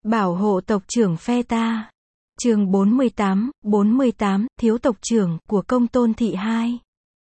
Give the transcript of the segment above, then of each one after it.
Bảo hộ tộc trưởng phe ta. Chương 48, thiếu tộc trưởng của Công Tôn Thị 2.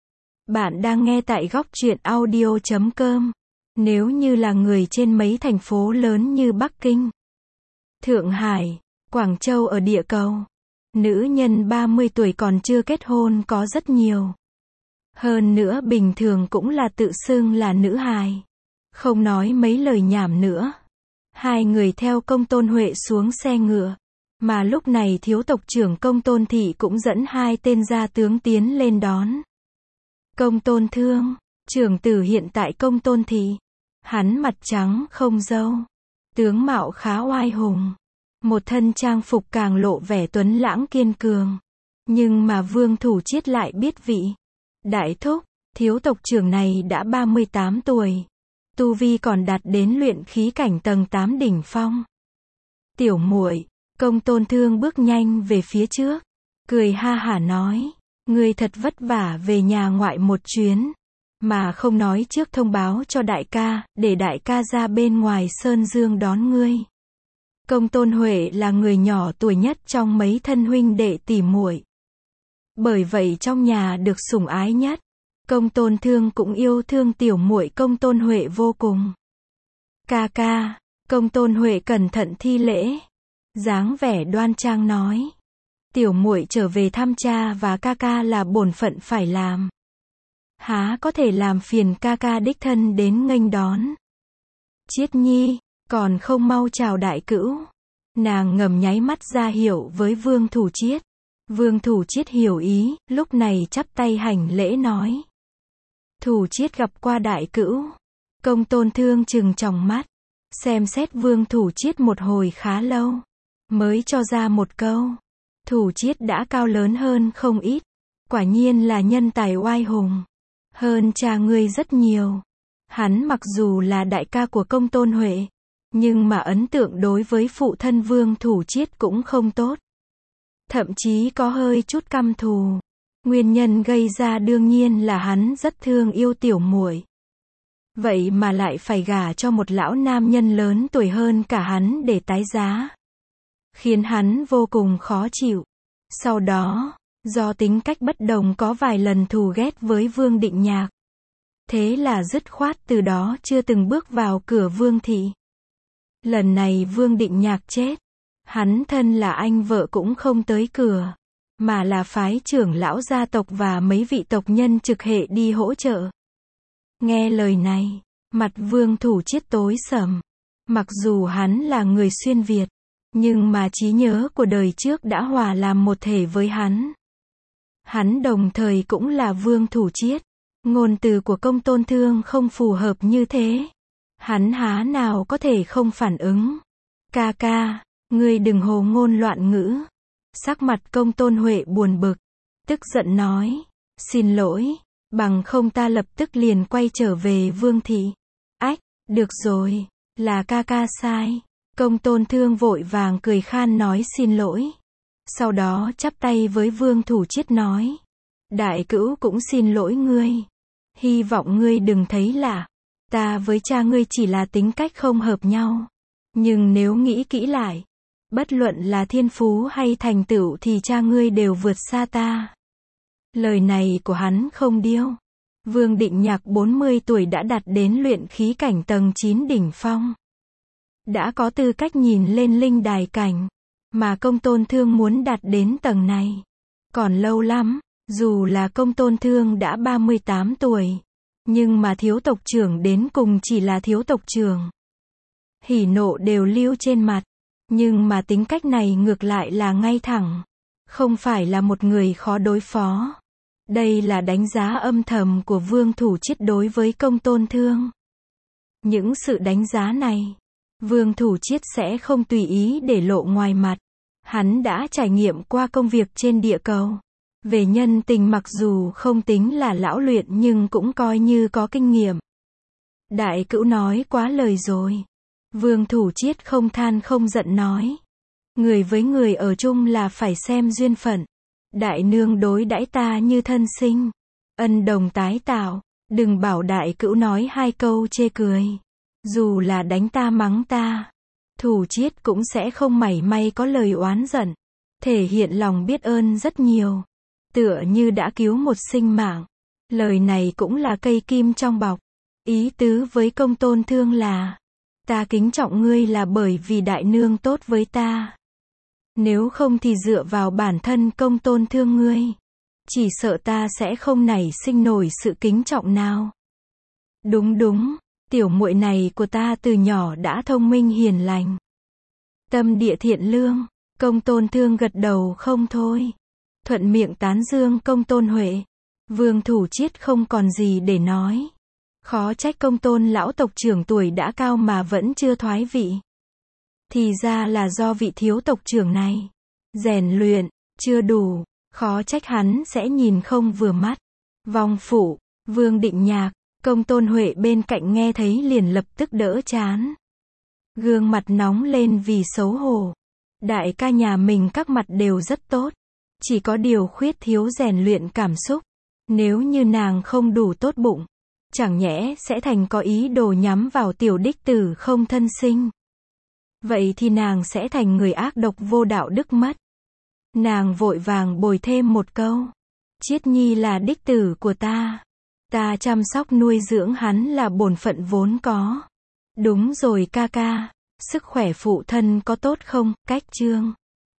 Bạn đang nghe tại góc truyện audio.com. Nếu như là người trên mấy thành phố lớn như Bắc Kinh, Thượng Hải, Quảng Châu ở địa cầu, nữ nhân 30 tuổi còn chưa kết hôn có rất nhiều. Hơn nữa bình thường cũng là tự xưng là nữ hài. Không nói mấy lời nhảm nữa. Hai người theo Công Tôn Huệ xuống xe ngựa. Mà lúc này thiếu tộc trưởng Công Tôn Thị cũng dẫn hai tên gia tướng tiến lên đón. Công Tôn Thương, trưởng tử hiện tại Công Tôn Thị. Hắn mặt trắng không râu. Tướng mạo khá oai hùng. Một thân trang phục càng lộ vẻ tuấn lãng kiên cường. Nhưng mà Vương Thủ Chiết lại biết vị. Đại thúc, thiếu tộc trưởng này đã 38 tuổi. Tu vi còn đạt đến luyện khí cảnh tầng 8 đỉnh phong. Tiểu muội, Công Tôn Thương bước nhanh về phía trước, cười ha hả nói, ngươi thật vất vả về nhà ngoại một chuyến, mà không nói trước thông báo cho đại ca, để đại ca ra bên ngoài Sơn Dương đón ngươi. Công Tôn Huệ là người nhỏ tuổi nhất trong mấy thân huynh đệ tỷ muội. Bởi vậy trong nhà được sủng ái nhất. Công Tôn Thương cũng yêu thương tiểu muội Công Tôn Huệ vô cùng. Ca ca, Công Tôn Huệ cẩn thận thi lễ, dáng vẻ đoan trang nói, tiểu muội trở về thăm cha và ca ca là bổn phận phải làm. Há có thể làm phiền ca ca đích thân đến nghênh đón. Chiết nhi, còn không mau chào đại cữu. Nàng ngầm nháy mắt ra hiệu với Vương Thủ Chiết. Vương Thủ Chiết hiểu ý, lúc này chắp tay hành lễ nói. Thủ Chiết gặp qua đại cữu. Công Tôn Thương trừng tròng mắt, xem xét Vương Thủ Chiết một hồi khá lâu, mới cho ra một câu. Thủ Chiết đã cao lớn hơn không ít, quả nhiên là nhân tài oai hùng, hơn cha ngươi rất nhiều. Hắn mặc dù là đại ca của Công Tôn Huệ, nhưng mà ấn tượng đối với phụ thân Vương Thủ Chiết cũng không tốt. Thậm chí có hơi chút căm thù. Nguyên nhân gây ra đương nhiên là hắn rất thương yêu tiểu muội. Vậy mà lại phải gả cho một lão nam nhân lớn tuổi hơn cả hắn để tái giá. Khiến hắn vô cùng khó chịu. Sau đó, do tính cách bất đồng có vài lần thù ghét với Vương Định Nhạc. Thế là dứt khoát từ đó chưa từng bước vào cửa Vương thị. Lần này Vương Định Nhạc chết. Hắn thân là anh vợ cũng không tới cửa, mà là phái trưởng lão gia tộc và mấy vị tộc nhân trực hệ đi hỗ trợ. Nghe lời này, mặt Vương Thủ Chiết tối sầm. Mặc dù hắn là người xuyên Việt, nhưng mà trí nhớ của đời trước đã hòa làm một thể với hắn. Hắn đồng thời cũng là Vương Thủ Chiết. Ngôn từ của Công Tôn Thương không phù hợp như thế. Hắn há nào có thể không phản ứng. Ca ca, ngươi đừng hồ ngôn loạn ngữ. Sắc mặt Công Tôn Huệ buồn bực, tức giận nói, xin lỗi, bằng không ta lập tức liền quay trở về Vương thị. Ách, được rồi, là ca ca sai. Công Tôn Thương vội vàng cười khan nói xin lỗi. Sau đó chắp tay với Vương Thủ Chiết nói, đại cữu cũng xin lỗi ngươi. Hy vọng ngươi đừng thấy lạ. Ta với cha ngươi chỉ là tính cách không hợp nhau. Nhưng nếu nghĩ kỹ lại, bất luận là thiên phú hay thành tựu thì cha ngươi đều vượt xa ta. Lời này của hắn không điêu. Vương Định Nhạc 40 tuổi đã đạt đến luyện khí cảnh tầng 9 đỉnh phong. Đã có tư cách nhìn lên linh đài cảnh. Mà Công Tôn Thương muốn đạt đến tầng này. Còn lâu lắm, dù là Công Tôn Thương đã 38 tuổi. Nhưng mà thiếu tộc trưởng đến cùng chỉ là thiếu tộc trưởng. Hỉ nộ đều lưu trên mặt. Nhưng mà tính cách này ngược lại là ngay thẳng. Không phải là một người khó đối phó. Đây là đánh giá âm thầm của Vương Thủ Chiết đối với Công Tôn Thương. Những sự đánh giá này, Vương Thủ Chiết sẽ không tùy ý để lộ ngoài mặt. Hắn đã trải nghiệm qua công việc trên địa cầu. Về nhân tình mặc dù không tính là lão luyện nhưng cũng coi như có kinh nghiệm. Đại cữu nói quá lời rồi. Vương Thủ Chiết không than không giận nói. Người với người ở chung là phải xem duyên phận. Đại nương đối đãi ta như thân sinh. Ân đồng tái tạo. Đừng bảo đại cữu nói hai câu chê cười. Dù là đánh ta mắng ta. Thủ Chiết cũng sẽ không mảy may có lời oán giận, thể hiện lòng biết ơn rất nhiều, tựa như đã cứu một sinh mạng. Lời này cũng là cây kim trong bọc. Ý tứ với Công Tôn Thương là, ta kính trọng ngươi là bởi vì đại nương tốt với ta. Nếu không thì dựa vào bản thân Công Tôn Thương ngươi, chỉ sợ ta sẽ không nảy sinh nổi sự kính trọng nào. Đúng đúng, tiểu muội này của ta từ nhỏ đã thông minh hiền lành, tâm địa thiện lương. Công Tôn Thương gật đầu không thôi, thuận miệng tán dương Công Tôn Huệ. Vương Thủ Chiết không còn gì để nói. Khó trách Công Tôn lão tộc trưởng tuổi đã cao mà vẫn chưa thoái vị. Thì ra là do vị thiếu tộc trưởng này rèn luyện chưa đủ, khó trách hắn sẽ nhìn không vừa mắt. Vong phụ, Vương Định Nhạc, Công Tôn Huệ bên cạnh nghe thấy liền lập tức đỡ chán. Gương mặt nóng lên vì xấu hổ. Đại ca nhà mình các mặt đều rất tốt, chỉ có điều khuyết thiếu rèn luyện cảm xúc. Nếu như nàng không đủ tốt bụng, chẳng nhẽ sẽ thành có ý đồ nhắm vào tiểu đích tử không thân sinh. Vậy thì nàng sẽ thành người ác độc vô đạo đức mất. Nàng vội vàng bồi thêm một câu. Chiết nhi là đích tử của ta. Ta chăm sóc nuôi dưỡng hắn là bổn phận vốn có. Đúng rồi ca ca, sức khỏe phụ thân có tốt không? Cách Chương